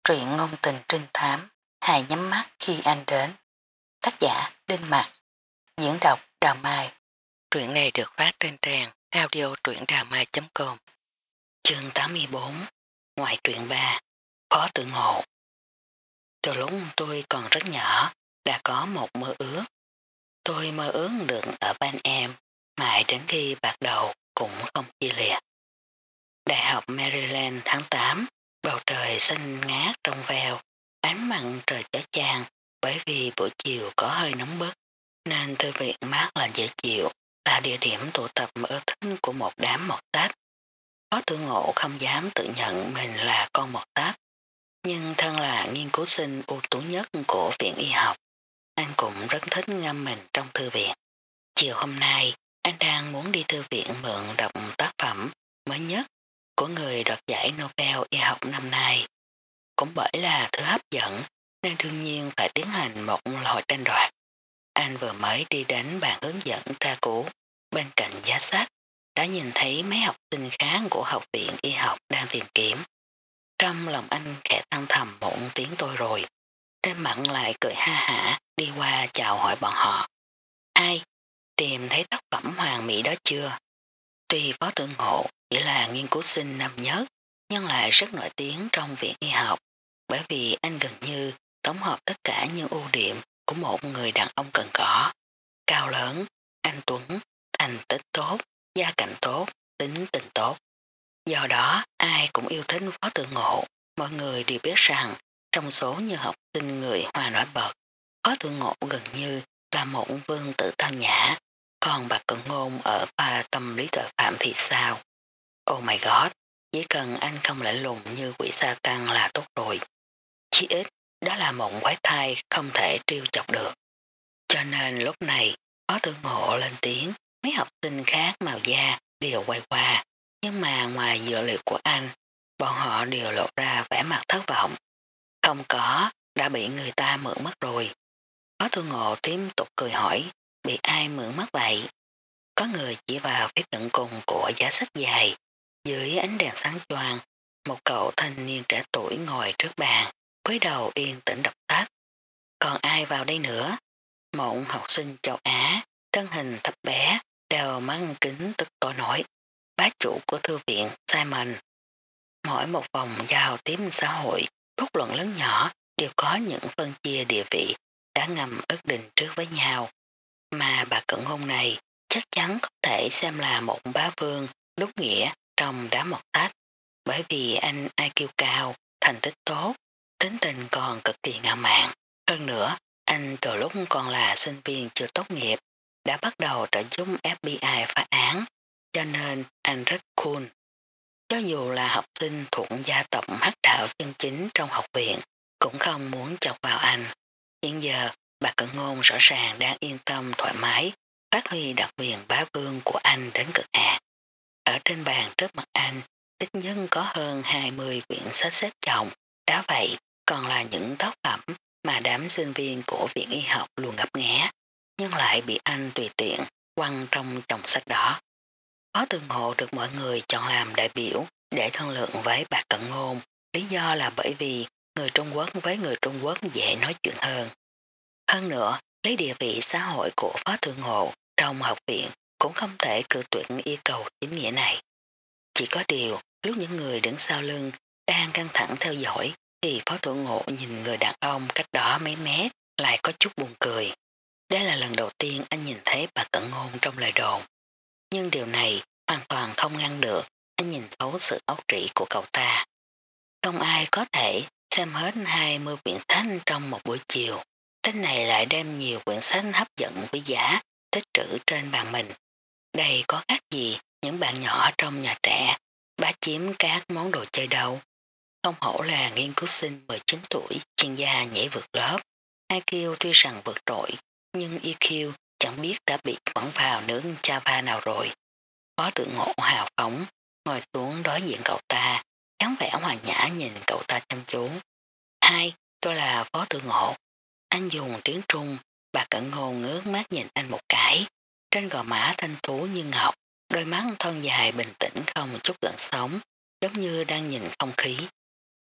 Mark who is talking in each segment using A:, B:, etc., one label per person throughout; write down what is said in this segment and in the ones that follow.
A: Truyện ngôn tình trinh thám, hài nhắm mắt khi anh đến. Tác giả Đinh Mặc, diễn đọc Đào Mai. Truyện này được phát trên trang audio truyệnđàmai.com. Chương 84, ngoại truyện 3, Phó Tự Ngộ. Từ lúc tôi còn rất nhỏ, đã có một mơ ước. Tôi mơ ước được ở bên em, mãi đến khi bạc đầu cũng không chia liệt. Đại học Maryland tháng 8, bầu trời xanh ngát trong veo, ánh mặn trời chói chang, bởi vì buổi chiều có hơi nóng bức, nên thư viện mát là dễ chịu, là địa điểm tụ tập ưa thích của một đám mọt tách. Phó Tự Ngộ không dám tự nhận mình là con mọt tách, nhưng thân là nghiên cứu sinh ưu tú nhất của viện y học, anh cũng rất thích ngâm mình trong thư viện. Chiều hôm nay, anh đang muốn đi thư viện mượn đọc tác phẩm mới nhất của người đoạt giải Nobel y học năm nay. Cũng bởi là thứ hấp dẫn nên đương nhiên phải tiến hành một hồi tranh đoạt. Anh vừa mới đi đến bàn hướng dẫn tra cứu bên cạnh giá sách, đã nhìn thấy mấy học sinh khác của học viện y học đang tìm kiếm. Trong lòng anh khẽ than thầm một tiếng tôi rồi, trên mặt lại cười ha hả đi qua chào hỏi bọn họ. Ai? Tìm thấy tác phẩm hoàn mỹ đó chưa? Tuy Phó Tự Ngộ chỉ là nghiên cứu sinh năm nhất, nhưng lại rất nổi tiếng trong viện y học, bởi vì anh gần như tổng hợp tất cả những ưu điểm của một người đàn ông cần có. Cao lớn, anh tuấn, thành tích tốt, gia cảnh tốt, tính tình tốt. Do đó, ai cũng yêu thích Phó Tự Ngộ. Mọi người đều biết rằng trong số những học sinh người Hoa nổi bật, Phó Tự Ngộ gần như là một vương tử tao nhã. Còn Bạch Cận Ngôn ở khoa tâm lý tội phạm thì sao? Oh my god, chỉ cần anh không lạnh lùng như quỷ sa tăng là tốt rồi. Chí ít, đó là một quái thai không thể trêu chọc được. Cho nên lúc này, Phó Tự Ngộ lên tiếng, mấy học sinh khác màu da đều quay qua, nhưng mà ngoài dữ liệu của anh, bọn họ đều lộ ra vẻ mặt thất vọng. Không có, đã bị người ta mượn mất rồi. Phó Tự Ngộ tiếp tục cười hỏi, bị ai mượn mất vậy? Có người chỉ vào phía tận cùng của giá sách dài, dưới ánh đèn sáng choang, một cậu thanh niên trẻ tuổi ngồi trước bàn, cúi đầu yên tĩnh đọc sách. Còn ai vào đây nữa? Một học sinh châu Á, thân hình thấp bé, đeo mắt kính tức tối nổi. Bá chủ của thư viện Simon. Mỗi một vòng giao tiếp xã hội, bất luận lớn nhỏ đều có những phân chia địa vị đã ngầm ước định trước với nhau. Mà bà Cận Ngôn này chắc chắn có thể xem là một bá vương đúng nghĩa trong đám mọt tách, bởi vì anh IQ cao, thành tích tốt, tính tình còn cực kỳ ngạo mạn. Hơn nữa, anh từ lúc còn là sinh viên chưa tốt nghiệp đã bắt đầu trợ giúp FBI phá án, cho nên anh rất cool. Cho dù là học sinh thuộc gia tộc hắc đạo chân chính trong học viện, cũng không muốn chọc vào anh. Hiện giờ, bà Cận Ngôn rõ ràng đang yên tâm thoải mái, phát huy đặc quyền bá vương của anh đến cực hạn. Ở trên bàn trước mặt anh, ít nhất có hơn 20 quyển sách xếp chồng, đã vậy còn là những tác phẩm mà đám sinh viên của viện y học luôn ngấp nghé, nhưng lại bị anh tùy tiện quăng trong chồng sách đó. Phó Tự Ngộ được mọi người chọn làm đại biểu để thương lượng với bà Cận Ngôn, lý do là bởi vì người Trung Quốc với người Trung Quốc dễ nói chuyện hơn. Hơn nữa, lấy địa vị xã hội của Phó Tự Ngộ trong học viện cũng không thể cự tuyệt yêu cầu chính nghĩa này. Chỉ có điều, lúc những người đứng sau lưng đang căng thẳng theo dõi thì Phó Tự Ngộ nhìn người đàn ông cách đó mấy mét lại có chút buồn cười. Đây là lần đầu tiên anh nhìn thấy bà Cận Ngôn trong lời đồn. Nhưng điều này hoàn toàn không ngăn được anh nhìn thấu sự ấu trĩ của cậu ta. Không ai có thể xem hết 20 quyển sách trong một buổi chiều. Tên này lại đem nhiều quyển sách hấp dẫn quý giá tích trữ trên bàn mình. Đây có khác gì những bạn nhỏ trong nhà trẻ bá chiếm các món đồ chơi đâu. Không hổ là nghiên cứu sinh 19 tuổi, chuyên gia nhảy vượt lớp. IQ tuy rằng vượt trội, nhưng EQ chẳng biết đã bị bẩn vào nướng Java nào rồi. Phó Tự Ngộ hào phóng, ngồi xuống đối diện cậu ta, dáng vẻ hòa nhã nhìn cậu ta chăm chú. Hai, tôi là Phó Tự Ngộ. Anh dùng tiếng Trung, bà Cận Ngôn ngước mắt nhìn anh một cái. Trên gò má thanh tú như ngọc, đôi mắt thon dài bình tĩnh không một chút gợn sóng, giống như đang nhìn không khí.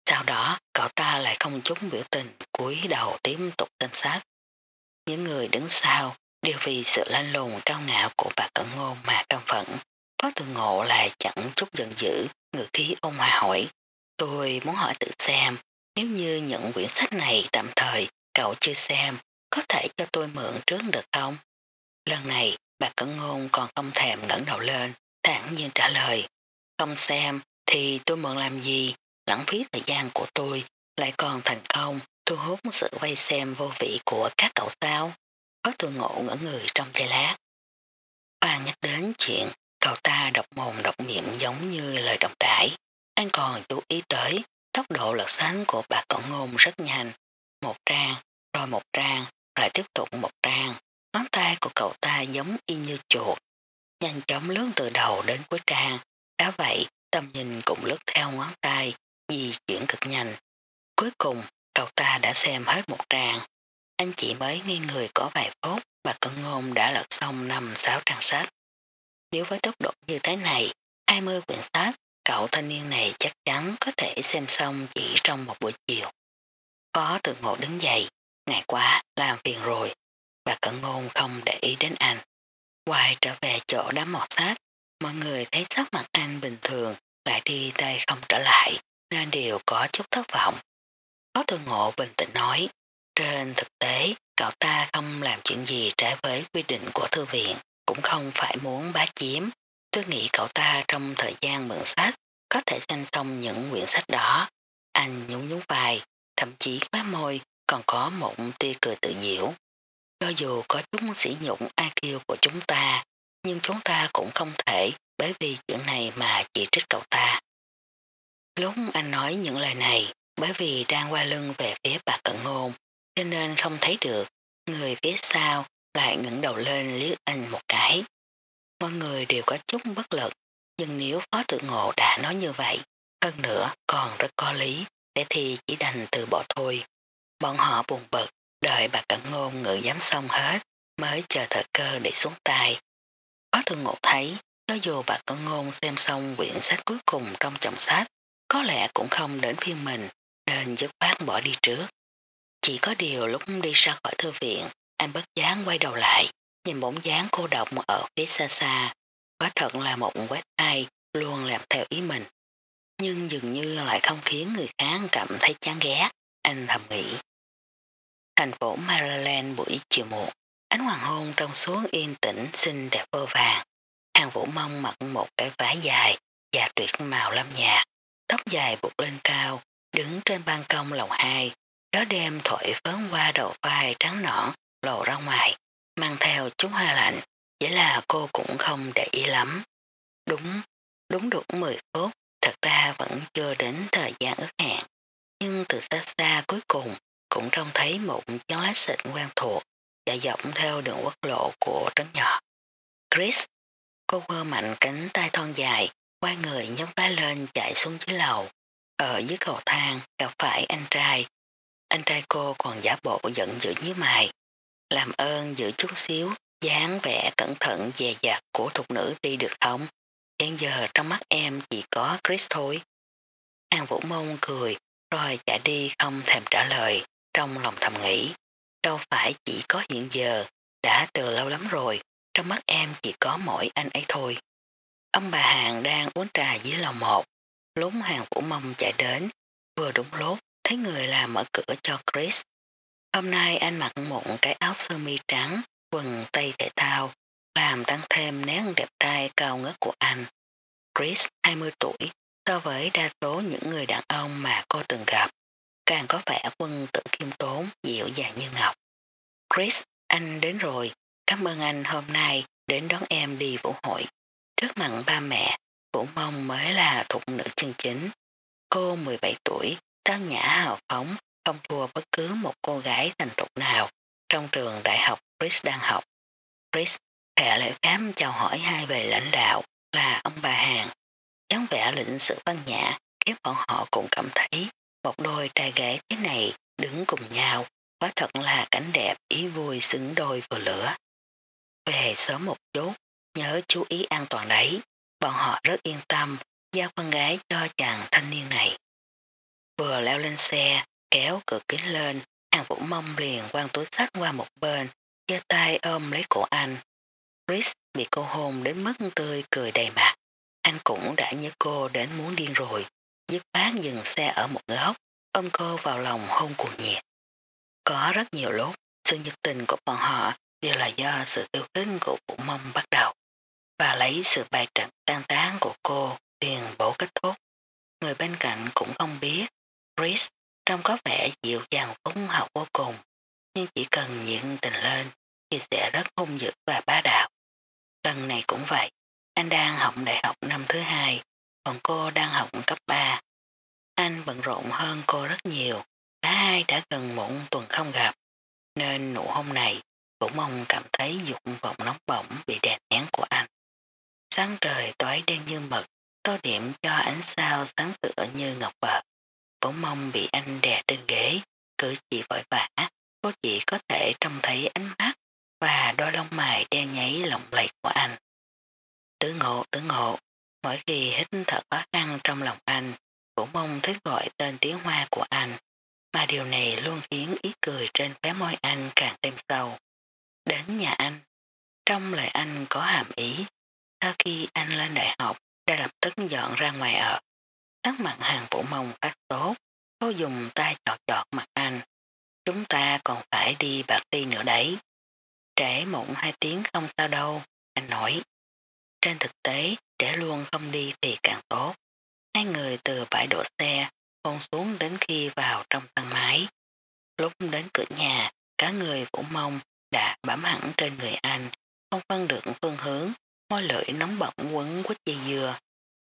A: Sau đó cậu ta lại không chút biểu tình cúi đầu tiếp tục xem sách. Những người đứng sau đều vì sự lanh lùng cao ngạo của bà Cận Ngôn mà căm phẫn. Phó Từ Ngộ là chẳng chút giận dữ, ngữ khí ôn hòa hỏi. Tôi muốn hỏi tự xem, nếu như những quyển sách này tạm thời cậu chưa xem, có thể cho tôi mượn trước được không? Lần này bà Cận Ngôn còn không thèm ngẩng đầu lên, thản nhiên trả lời. Không xem thì tôi mượn làm gì, lãng phí thời gian của tôi, lại còn thành công thu hút sự vây xem vô vị của các cậu sao? Phó Từ Ngộ ngỡ người trong giây lát. Khoan nhắc đến chuyện cậu ta độc mồm độc miệng giống như lời độc đãi. Anh còn chú ý tới tốc độ lật sánh của bà Cận Ngôn rất nhanh. Một trang, rồi một trang, lại tiếp tục một trang. Ngón tay của cậu ta giống y như chuột. Nhanh chóng lướt từ đầu đến cuối trang. Đã vậy, tầm nhìn cũng lướt theo ngón tay, di chuyển cực nhanh. Cuối cùng, cậu ta đã xem hết một trang. Anh chỉ mới nghi người có vài phút, bà Cận Ngôn đã lật xong 5-6 trang sách. Nếu với tốc độ như thế này, 20 quyển sách, cậu thanh niên này chắc chắn có thể xem xong chỉ trong một buổi chiều. Phó Từ Ngộ đứng dậy, ngại quá, làm phiền rồi. Bà Cận Ngôn không để ý đến anh. Quay trở về chỗ đám mọt sách, mọi người thấy sắc mặt anh bình thường, lại đi tay không trở lại, nên đều có chút thất vọng. Phó Từ Ngộ bình tĩnh nói, trên thực tế, cậu ta không làm chuyện gì trái với quy định của thư viện, cũng không phải muốn bá chiếm. Tôi nghĩ cậu ta trong thời gian mượn sách có thể xem xong những quyển sách đó. Anh nhún nhún vai, thậm chí khóe môi còn có một tia cười tự diễu. Cho dù có chút sỉ nhục IQ của chúng ta, nhưng chúng ta cũng không thể bởi vì chuyện này mà chỉ trích cậu ta. Lúc anh nói những lời này, bởi vì đang quay lưng về phía bà Cận Ngôn, cho nên không thấy được, người phía sau lại ngẩng đầu lên liếc anh một cái. Mọi người đều có chút bất lực, nhưng nếu Phó Tự Ngộ đã nói như vậy, hơn nữa còn rất có lý, để thì chỉ đành từ bỏ thôi. Bọn họ buồn bực, đợi bà Cận Ngôn ngự dám xong hết, mới chờ thời cơ để xuống tay. Phó Tự Ngộ thấy, cho dù bà Cận Ngôn xem xong quyển sách cuối cùng trong chồng sách, có lẽ cũng không đến phiên mình, nên dứt khoát bỏ đi trước. Chỉ có điều lúc đi ra khỏi thư viện, anh bất giác quay đầu lại, nhìn bóng dáng cô độc ở phía xa xa. Quả thật là một quét ai luôn làm theo ý mình. Nhưng dường như lại không khiến người khác cảm thấy chán ghét, anh thầm nghĩ. Thành phố Maryland buổi chiều muộn, ánh hoàng hôn trong suốt yên tĩnh xinh đẹp vô vàng. Hàng Vũ Mông mặc một cái váy dài và tuyệt màu lam nhạt, tóc dài buộc lên cao, đứng trên ban công lầu 2, gió đêm thổi phớn qua đầu vai trắng nõn lộ ra ngoài, mang theo chút hoa lạnh, chỉ là cô cũng không để ý lắm. Đúng, đúng đủ 10 phút, thật ra vẫn chưa đến thời gian ước hẹn, nhưng từ xa xa cuối cùng cũng trông thấy một chiếc lái xịn quen thuộc chạy dọc theo đường quốc lộ của trấn nhỏ. Chris, cô quơ mạnh cánh tay thon dài, quay người nhấc vá lên chạy xuống dưới lầu. Ở dưới cầu thang gặp phải anh trai. Anh trai cô còn giả bộ giận dữ như mày. Làm ơn giữ chút xíu, dáng vẻ cẩn thận dè dặt của thục nữ đi được không? Hiện giờ trong mắt em chỉ có Chris thôi. Hàng Vũ Mông cười, rồi chạy đi không thèm trả lời, trong lòng thầm nghĩ. Đâu phải chỉ có hiện giờ, đã từ lâu lắm rồi, trong mắt em chỉ có mỗi anh ấy thôi. Ông bà Hàng đang uống trà dưới lầu 1, lúc Hàng Vũ Mông chạy đến, vừa đúng lúc thấy người làm mở cửa cho Chris. Hôm nay anh mặc một cái áo sơ mi trắng, quần tây thể thao, làm tăng thêm nét đẹp trai cao ngất của anh. Chris 20 tuổi, so với đa số những người đàn ông mà cô từng gặp, càng có vẻ quân tử khiêm tốn, dịu dàng như ngọc. Chris, anh đến rồi, cảm ơn anh hôm nay đến đón em đi vũ hội. Trước mặt ba mẹ, Vũ Mông mới là thục nữ chân chính. Cô 17 tuổi, tao nhã hào phóng, không thua bất cứ một cô gái thành thục nào trong trường đại học Chris đang học. Chris khẽ lễ phép chào hỏi hai vị lãnh đạo là ông bà Hàng. dáng vẻ lịch sự văn nhã khiến bọn họ cũng cảm thấy một đôi trai gái thế này đứng cùng nhau, quả thật là cảnh đẹp ý vui xứng đôi vừa lửa. Về sớm một chút, nhớ chú ý an toàn đấy, bọn họ rất yên tâm giao con gái cho chàng thanh niên này. Vừa leo lên xe, kéo cửa kính lên, Hàng Vũ Mông liền quăng túi sách qua một bên, giơ tay ôm lấy cổ anh. Chris bị cô hôn đến mức tươi cười đầy mặt. Anh cũng đã nhớ cô đến muốn điên rồi, dứt khoát dừng xe ở một góc, ôm cô vào lòng hôn cuồng nhiệt. Có rất nhiều lúc, sự nhiệt tình của bọn họ đều là do sự yêu thích của Vũ Mông bắt đầu, và lấy sự bài trận tan tán của cô liền bổ kết thúc. Người bên cạnh cũng không biết, Chris trông có vẻ dịu dàng phúng hậu vô cùng, nhưng chỉ cần nhiệt tình lên thì sẽ rất hung dữ và bá đạo. Lần này cũng vậy, anh đang học đại học năm thứ hai, còn cô đang học cấp 3. Anh bận rộn hơn cô rất nhiều, cả hai đã gần một tuần không gặp, nên nụ hôn này cũng mong cảm thấy dục vọng nóng bỏng bị đè nén của anh. Sáng trời tối đen như mực, tô điểm cho ánh sao sáng tựa như ngọc vợ. Vũ Mông bị anh đè trên ghế, cử chỉ vội vã, cô chỉ có thể trông thấy ánh mắt và đôi lông mày đen nháy lộng lẫy của anh. Tử ngộ, mỗi khi hít thở khó khăn trong lòng anh, Vũ Mông thích gọi tên tiếng Hoa của anh, mà điều này luôn khiến ý cười trên khóe môi anh càng thêm sâu. Đến nhà anh, trong lời anh có hàm ý, sau khi anh lên đại học đã lập tức dọn ra ngoài ở. Sắc mặt Hàng Vũ Mông phát tốt, cô dùng tay chọt chọt mặt anh. Chúng ta còn phải đi bạc ti nữa đấy. Trễ muộn 2 tiếng không sao đâu, anh nói. Trên thực tế, trễ luôn không đi thì càng tốt. Hai người từ bãi đổ xe, hôn xuống đến khi vào trong thang máy. Lúc đến cửa nhà, cả người Vũ Mông đã bám hẳn trên người anh, không phân được phương hướng, môi lưỡi nóng bỏng quấn quýt dây dưa.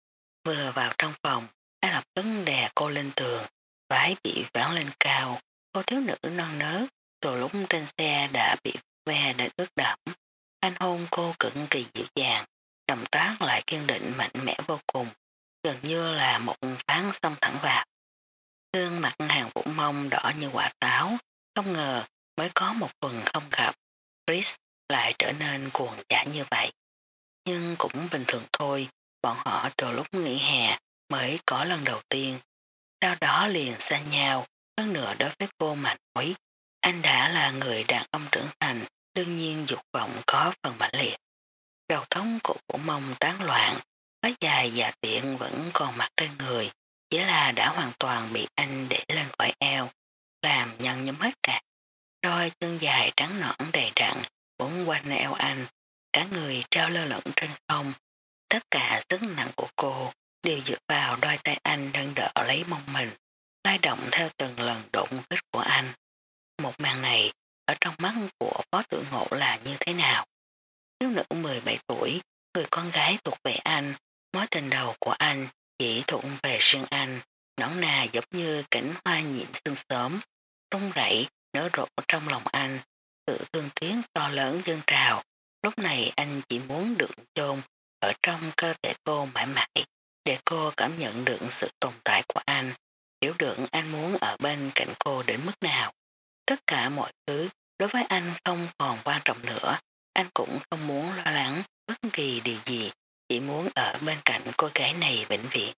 A: Vừa vào trong phòng, anh lập tức đè cô lên tường, vái bị vãn lên cao, cô thiếu nữ non nớ, từ lúc trên xe đã bị ve đến ướt đẫm. Anh hôn cô cực kỳ dịu dàng, động tác lại kiên định mạnh mẽ vô cùng, gần như là một phán xông thẳng vào. Gương mặt Hàng Vũ Mông đỏ như quả táo, không ngờ mới có một tuần không gặp, Chris lại trở nên cuồng dã như vậy. Nhưng cũng bình thường thôi, bọn họ từ lúc nghỉ hè mới có lần đầu tiên. Sau đó liền xa nhau, hơn nữa đối với cô mà nói, anh đã là người đàn ông trưởng thành, đương nhiên dục vọng có phần mãnh liệt. Đầu thống của Vũ Mông tán loạn, váy dài và tiện vẫn còn mặc trên người, chỉ là đã hoàn toàn bị anh để lên khỏi eo, làm nhân nhóm hết cả. Đôi chân dài trắng nõn đầy đặn, quấn quanh eo anh, cả người treo lơ lửng trên không. Tất cả sức nặng của cô đều dựa vào đôi tay anh đang đỡ lấy mông mình, lay động theo từng lần đụng kích của anh. Một màn này, ở trong mắt của Phó Tử Ngộ là như thế nào? Thiếu nữ 17 tuổi, người con gái thuộc về anh, mối tình đầu của anh chỉ thuộc về riêng anh, nõn nà giống như cảnh hoa nhiễm sương sớm, rung rẩy nở rộ trong lòng anh, sự thương tiếng to lớn dâng trào. Lúc này anh chỉ muốn được chôn ở trong cơ thể cô mãi mãi, để cô cảm nhận được sự tồn tại của anh, hiểu được anh muốn ở bên cạnh cô đến mức nào. Tất cả mọi thứ đối với anh không còn quan trọng nữa, anh cũng không muốn lo lắng bất kỳ điều gì, chỉ muốn ở bên cạnh cô gái này vĩnh viễn.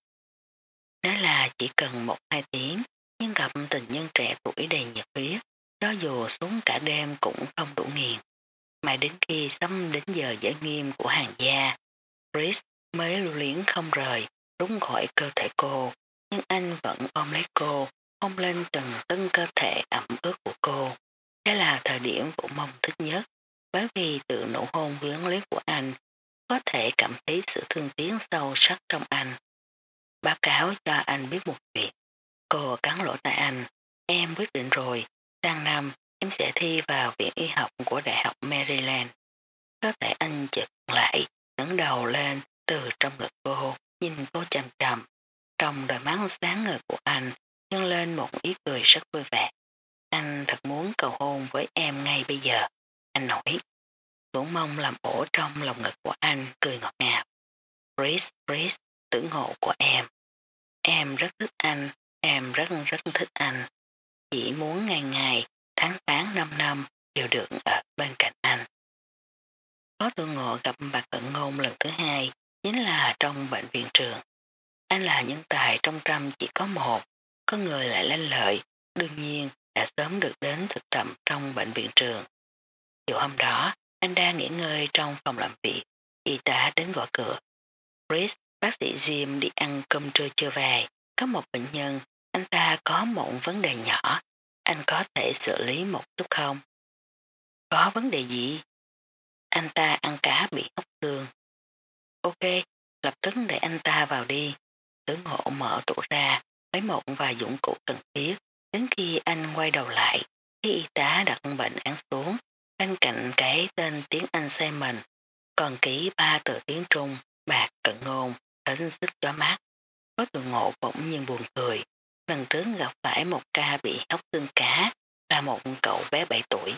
A: Nói là chỉ cần 1-2 tiếng, nhưng gặp tình nhân trẻ tuổi đầy nhiệt huyết, cho dù xuống cả đêm cũng không đủ nghiền. Mãi đến khi sắp đến giờ giải nghiêm của hàng gia, Chris mới lưu luyến không rời, rút khỏi cơ thể cô, nhưng anh vẫn ôm lấy cô, hôn lên từng tân cơ thể ẩm ướt của cô. Đây là thời điểm Vũ Mông thích nhất, bởi vì từ nụ hôn vướng liếc của anh, có thể cảm thấy sự thương tiếng sâu sắc trong anh. Báo cáo cho anh biết một chuyện. Cô cắn lỗ tai anh, em quyết định rồi, sang năm em sẽ thi vào viện y học của Đại học Maryland. Có thể anh chợt lại, ngẩng đầu lên từ trong ngực cô, nhìn cô chằm chằm. Trong đôi mắt sáng ngời của anh dâng lên một ý cười rất vui vẻ. Anh thật muốn cầu hôn với em ngay bây giờ. Anh nói. Vũ Mông làm ổ trong lòng ngực của anh, cười ngọt ngào. Chris, Chris, tử ngộ của em. Em rất thích anh, em rất rất thích anh. Chỉ muốn ngày ngày, tháng tháng 5 năm đều được ở bên cạnh anh. Có Tử Ngộ gặp Bạch Cận Ngôn lần thứ hai, chính là trong bệnh viện trường. Anh là nhân tài trong trăm chỉ có một, có người lại lanh lợi, đương nhiên đã sớm được đến thực tập trong bệnh viện trường. Chiều hôm đó, anh đang nghỉ ngơi trong phòng làm việc, y tá đến gõ cửa. Chris, bác sĩ Jim đi ăn cơm trưa chưa về, có một bệnh nhân, anh ta có một vấn đề nhỏ, anh có thể xử lý một chút không? Có vấn đề gì? Anh ta ăn cá bị hóc xương. Ok, lập tức để anh ta vào đi. Tử Ngộ mở tủ ra, lấy một vài dụng cụ cần thiết, đến khi anh quay đầu lại, khi y tá đặt bệnh án xuống, bên cạnh cái tên tiếng Anh Simon, còn ký 3 từ tiếng Trung, bạc cận ngôn, hết sức chói mắt. Có Tử Ngộ bỗng nhiên buồn cười, lần trước gặp phải một ca bị hóc xương cá, là một cậu bé 7 tuổi.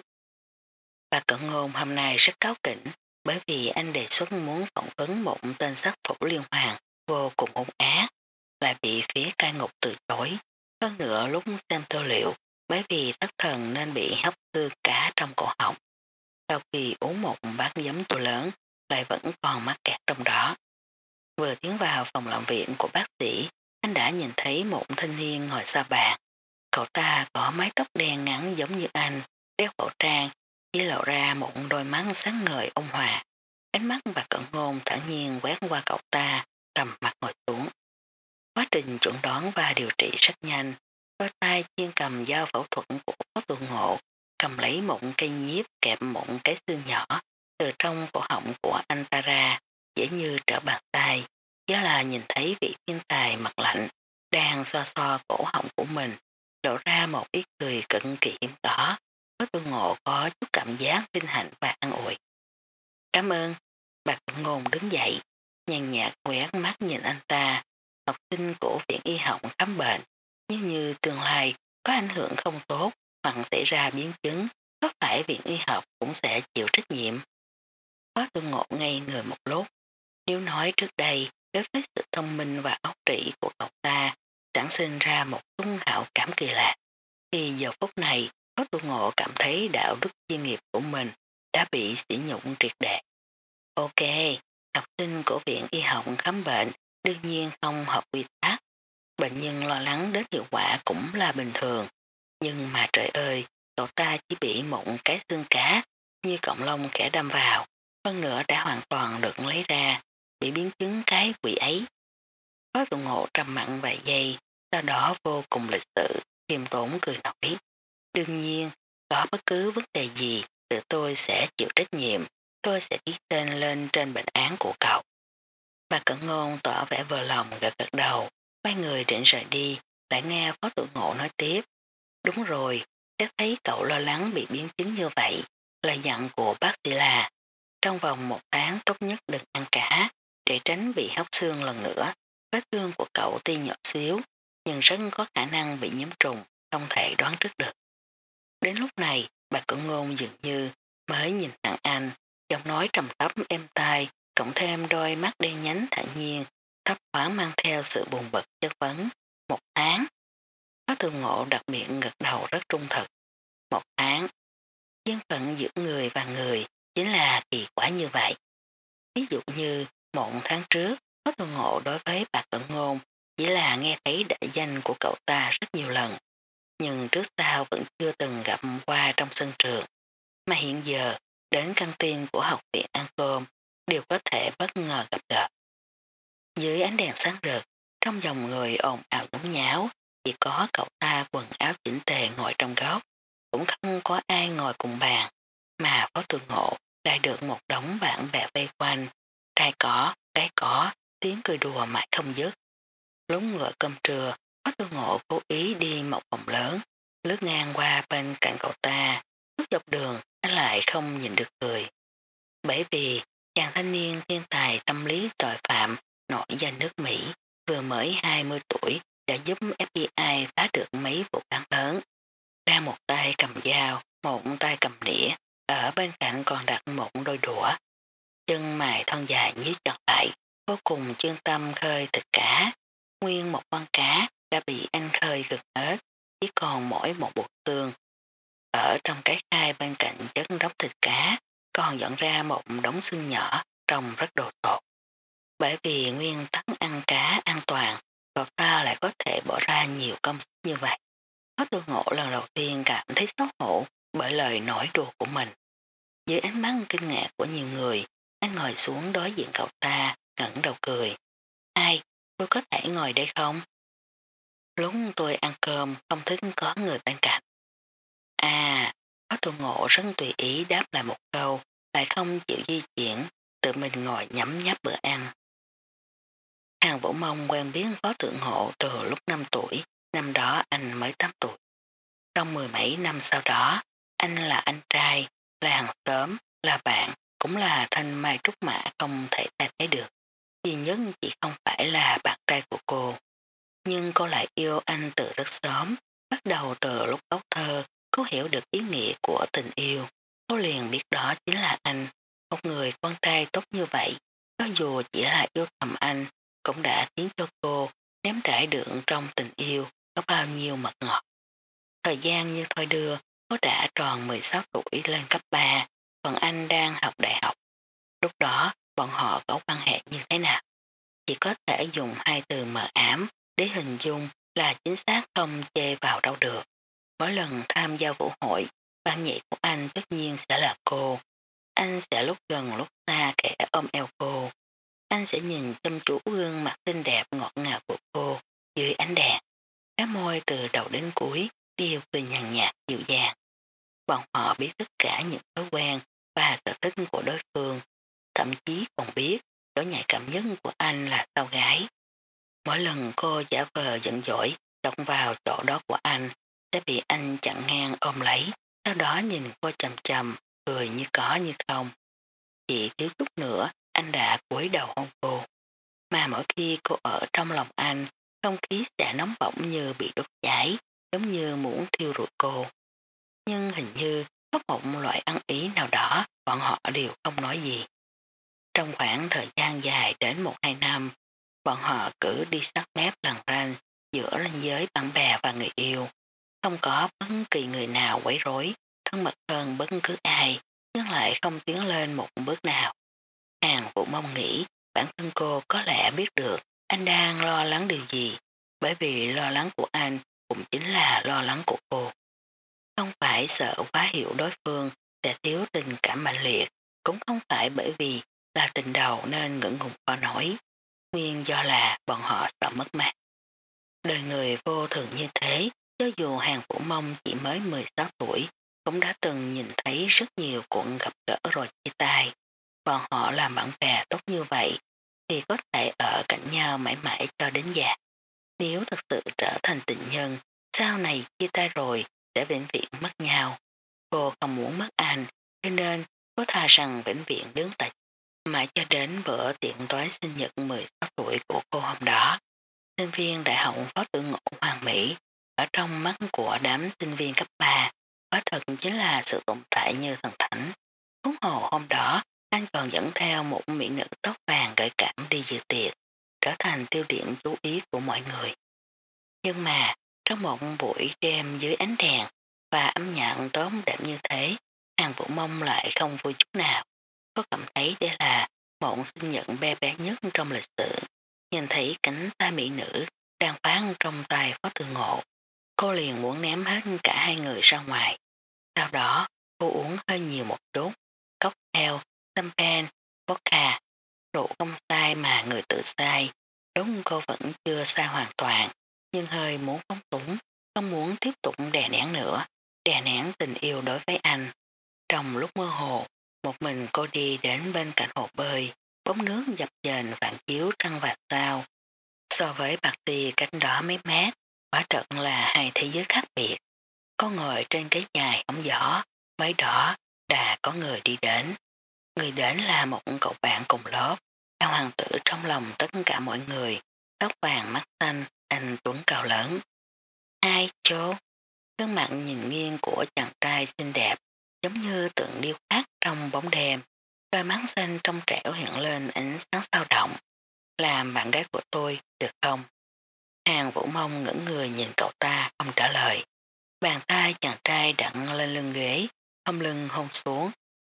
A: Bà Cận Ngôn hôm nay rất cáu kỉnh, bởi vì anh đề xuất muốn phỏng vấn một tên sát thủ liên hoàn vô cùng hung ác, lại bị phía cai ngục từ chối. Hơn nữa lúc xem tư liệu, bởi vì thất thần nên bị hóc xương cá trong cổ họng. Sau khi uống một bát giấm chua lớn, lại vẫn còn mắc kẹt trong đó. Vừa tiến vào phòng làm việc của bác sĩ, anh đã nhìn thấy một thanh niên ngồi xa bàn. Cậu ta có mái tóc đen ngắn giống như anh, đeo khẩu trang, chỉ lộ ra một đôi mắt sáng ngời ôn hòa. Ánh mắt bà Cận Ngôn thản nhiên quét qua cậu ta, trầm mặt ngồi xuống. Quá trình chuẩn đoán và điều trị rất nhanh. Đôi tay chuyên cầm dao phẫu thuật của Phó Tử Ngộ, cầm lấy một cây nhíp kẹp một cái xương nhỏ từ trong cổ họng của anh ta ra, dễ như trở bàn tay. Đó là nhìn thấy vị thiên tài mặt lạnh đang xoa xoa cổ họng của mình, lộ ra một ít cười cực kỳ hiếm có. Phó Tử Ngộ có chút cảm giác vinh hạnh và an ủi. Cảm ơn. Bà Cận Ngôn đứng dậy, nhàn nhạt quét mắt nhìn anh ta. Học sinh của viện y học khám bệnh, nhưng như tương lai có ảnh hưởng không tốt hoặc xảy ra biến chứng, có phải viện y học cũng sẽ chịu trách nhiệm. Phó Tử Ngộ ngây người một lúc. Nếu nói trước đây, đối với sự thông minh và óc trĩ của cậu ta, sản sinh ra một tung hảo cảm kỳ lạ, thì giờ phút này, Phó Tử Ngộ cảm thấy đạo đức chuyên nghiệp của mình đã bị sỉ nhục triệt để. Ok, học sinh của viện y học khám bệnh đương nhiên không hợp quy tắc. Bệnh nhân lo lắng đến hiệu quả cũng là bình thường. Nhưng mà trời ơi, cậu ta chỉ bị một cái xương cá như cọng lông kẻ đâm vào. Hơn nữa đã hoàn toàn được lấy ra, bị biến chứng cái quỷ ấy. Phó Tử Ngộ trầm mặn vài giây, sau đó vô cùng lịch sự, khiêm tốn cười nói. Đương nhiên, có bất cứ vấn đề gì, tự tôi sẽ chịu trách nhiệm, tôi sẽ ký tên lên trên bệnh án của cậu. Bà Cận Ngôn tỏ vẻ vừa lòng gật gật đầu, quay người định rời đi, lại nghe Phó Tử Ngộ nói tiếp. Đúng rồi, xét thấy cậu lo lắng bị biến chứng như vậy, lời dặn của bác sĩ là trong vòng 1 tháng tốt nhất đừng ăn cá, để tránh bị hóc xương lần nữa. Vết thương của cậu tuy nhỏ xíu, nhưng rất có khả năng bị nhiễm trùng, không thể đoán trước được. Đến lúc này, bà Cận Ngôn dường như mới nhìn thẳng anh, giọng nói trầm thấp êm tai, cộng thêm đôi mắt đen nhánh thản nhiên, thấp thoáng mang theo sự buồn bực chất vấn. 1 tháng. Phó Tử Ngộ đặc miệng gật đầu rất trung thực. 1 tháng. Dân phận giữa người và người chính là kỳ quả như vậy. Ví dụ như 1 tháng trước, Phó Tử Ngộ đối với bà Cận Ngôn chỉ là nghe thấy đại danh của cậu ta rất nhiều lần, nhưng trước sau vẫn chưa từng gặp qua trong sân trường, mà hiện giờ đến căng tin của học viện ăn cơm đều có thể bất ngờ gặp gỡ. Dưới ánh đèn sáng rực, trong dòng người ồn ào nhốn nháo, chỉ có cậu ta quần áo chỉnh tề ngồi trong góc, cũng không có ai ngồi cùng bàn, mà Phó Tử Ngộ lại được một đống bạn bè vây quanh, trai cỏ, gái cỏ, tiếng cười đùa mãi không dứt. Lúc gọi cơm trưa, Phó Tử Ngộ cố ý đi một vòng lớn, lướt ngang qua bên cạnh cậu ta, lúc dọc đường anh lại không nhìn được cười. Bởi vì chàng thanh niên thiên tài tâm lý tội phạm nổi danh nước Mỹ vừa mới 20 tuổi đã giúp FBI phá được mấy vụ án lớn. Đang một tay cầm dao, một tay cầm đĩa, ở bên cạnh còn đặt một đôi đũa. Chân mày thon dài nhíu chặt lại, vô cùng chuyên tâm khơi thịt cá. Nguyên một con cá đã bị anh khơi gần hết, chỉ còn mỗi một bột xương. Ở trong cái khay bên cạnh chất đống thịt cá, còn dọn ra một đống xương nhỏ trông rất đồ sộ. Bởi vì nguyên tắc ăn cá an toàn, cậu ta lại có thể bỏ ra nhiều công sức như vậy. Có Tôi Ngộ lần đầu tiên cảm thấy xấu hổ bởi lời nói đùa của mình. Dưới ánh mắt kinh ngạc của nhiều người, anh ngồi xuống đối diện cậu ta, ngẩng đầu cười. Ai, tôi có thể ngồi đây không? Lúc tôi ăn cơm không thích có người bên cạnh. À, có Tôi Ngộ rất tùy ý đáp lại một câu, lại không chịu di chuyển, tự mình ngồi nhấm nháp bữa ăn. Hàng Vũ Mông quen biết Phó Thượng Hộ từ lúc 5 tuổi, năm đó anh mới 8 tuổi. Trong mười mấy năm sau đó, anh là anh trai, là hàng xóm, là bạn, cũng là thanh mai trúc mã không thể thay thế được. Duy nhất chỉ không phải là bạn trai của cô. Nhưng cô lại yêu anh từ rất sớm, bắt đầu từ lúc ấu thơ, cô hiểu được ý nghĩa của tình yêu. Cô liền biết đó chính là anh, một người con trai tốt như vậy, cho dù chỉ là yêu thầm anh, cũng đã khiến cho cô nếm trải được trong tình yêu có bao nhiêu mật ngọt. Thời gian như thôi đưa, cô đã tròn 16 tuổi lên cấp 3, còn anh đang học đại học. Lúc đó, bọn họ có quan hệ như thế nào? Chỉ có thể dùng hai từ mờ ám để hình dung là chính xác không chê vào đâu được. Mỗi lần tham gia vũ hội, ban nhạc của anh tất nhiên sẽ là cô. Anh sẽ lúc gần lúc xa kẻ ôm eo cô. Anh sẽ nhìn chăm chú gương mặt xinh đẹp ngọt ngào của cô dưới ánh đèn. Cái môi từ đầu đến cuối đều cười nhàn nhạt dịu dàng. Bọn họ biết tất cả những thói quen và sở thích của đối phương, thậm chí còn biết chỗ nhạy cảm nhất của anh là sau gái. Mỗi lần cô giả vờ giận dỗi động vào chỗ đó của anh sẽ bị anh chặn ngang ôm lấy, sau đó nhìn cô chầm chầm, cười như có như không. Chỉ thiếu chút nữa anh đã cúi đầu hôn cô. Mà mỗi khi cô ở trong lòng anh, không khí sẽ nóng bỏng như bị đốt cháy, giống như muốn thiêu rụi cô. Nhưng hình như có một loại ăn ý nào đó, bọn họ đều không nói gì. Trong khoảng thời gian dài đến 1-2 năm, bọn họ cứ đi sát mép lần ranh giữa ranh giới bạn bè và người yêu. Không có bất kỳ người nào quấy rối, thân mật hơn bất cứ ai, nhưng lại không tiến lên một bước nào. Hàng Vũ Mông nghĩ bản thân cô có lẽ biết được anh đang lo lắng điều gì, bởi vì lo lắng của anh cũng chính là lo lắng của cô. Không phải sợ quá hiểu đối phương sẽ thiếu tình cảm mạnh liệt, cũng không phải bởi vì là tình đầu nên ngưỡng ngùng khó nổi, nguyên do là bọn họ sợ mất mát. Đời người vô thường như thế, cho dù Hàng Vũ Mông chỉ mới 16 tuổi, cũng đã từng nhìn thấy rất nhiều cuộc gặp gỡ rồi chia tay. Bọn họ làm bạn bè tốt như vậy, thì có thể ở cạnh nhau mãi mãi cho đến già. Nếu thật sự trở thành tình nhân, sau này chia tay rồi sẽ vĩnh viễn mất nhau. Cô không muốn mất anh, cho nên cô thà rằng vĩnh viễn đứng tại mãi cho đến bữa tiệc tối sinh nhật 16 tuổi của cô hôm đó. Sinh viên đại học Phó Tử Ngộ Hoàng Mỹ ở trong mắt của đám sinh viên cấp 3 quả thật chính là sự tồn tại như thần thánh. Huống hồ hôm đó anh còn dẫn theo một mỹ nữ tóc vàng gợi cảm đi dự tiệc, trở thành tiêu điểm chú ý của mọi người. Nhưng mà trong một buổi đêm dưới ánh đèn và âm nhạc tốt đẹp như thế, Hàng Vũ Mông lại không vui chút nào. Có cảm thấy đây là một sinh nhật bé bé nhất trong lịch sử. Nhìn thấy cánh tay mỹ nữ đang phán trong tay Phó Từ Ngộ, cô liền muốn ném hết cả hai người ra ngoài. Sau đó, cô uống hơi nhiều một chút, cocktail, champagne, vodka, rượu không sai mà người tự sai. Đúng cô vẫn chưa sai hoàn toàn, nhưng hơi muốn phóng túng, không muốn tiếp tục đè nén nữa, đè nén tình yêu đối với anh. Trong lúc mơ hồ, một mình cô đi đến bên cạnh hồ bơi, bóng nước dập dềnh phản chiếu trăng vạt sao. So với bạc tì cách đó mấy mét, quả thật là hai thế giới khác biệt. Có ngồi trên cái dài ống gió, mấy đó đã có người đi đến. Người đến là một cậu bạn cùng lớp, cao hoàng tử trong lòng tất cả mọi người, tóc vàng mắt xanh, anh tuấn cao lớn. Ai chố? Gương mặt nhìn nghiêng của chàng trai xinh đẹp, giống như tượng điêu khắc trong bóng đêm, đôi mắt xanh trong trẻo hiện lên ánh sáng sao động. Làm bạn gái của tôi, được không? Hàng Vũ Mông ngẩng người nhìn cậu ta không trả lời. Bàn tay chàng trai đặt lên lưng ghế, hông lưng hôn xuống.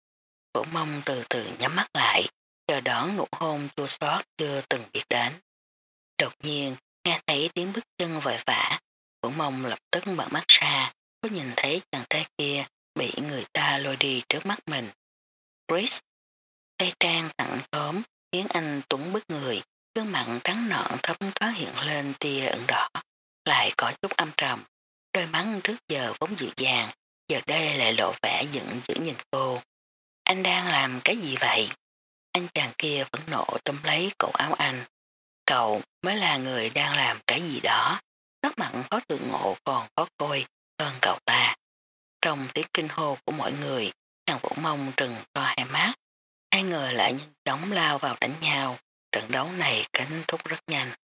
A: Vũ Mông từ từ nhắm mắt lại, chờ đón nụ hôn chua xót chưa từng biết đến. Đột nhiên, Nghe thấy tiếng bước chân vội vã, Vũ Mông lập tức mở mắt ra, có nhìn thấy chàng trai kia bị người ta lôi đi trước mắt mình. Chris, tay trang tặng tốm, khiến anh Tuấn bức người, gương mặt trắng nõn thấm thoáng hiện lên tia ửng đỏ, lại có chút âm trầm. Đôi mắt trước giờ vốn dịu dàng, giờ đây lại lộ vẻ giận dữ nhìn cô. Anh đang làm cái gì vậy? Anh chàng kia phẫn nộ tóm lấy cổ áo anh. Cậu mới là người đang làm cái gì đó. Sắc mặn phó tự ngộ còn khó coi hơn cậu ta. Trong tiếng kinh hô của mọi người, hàng Vũ Mông trừng to hai mắt. Hai người lại nhanh chóng lao vào đánh nhau. Trận đấu này kết thúc rất nhanh.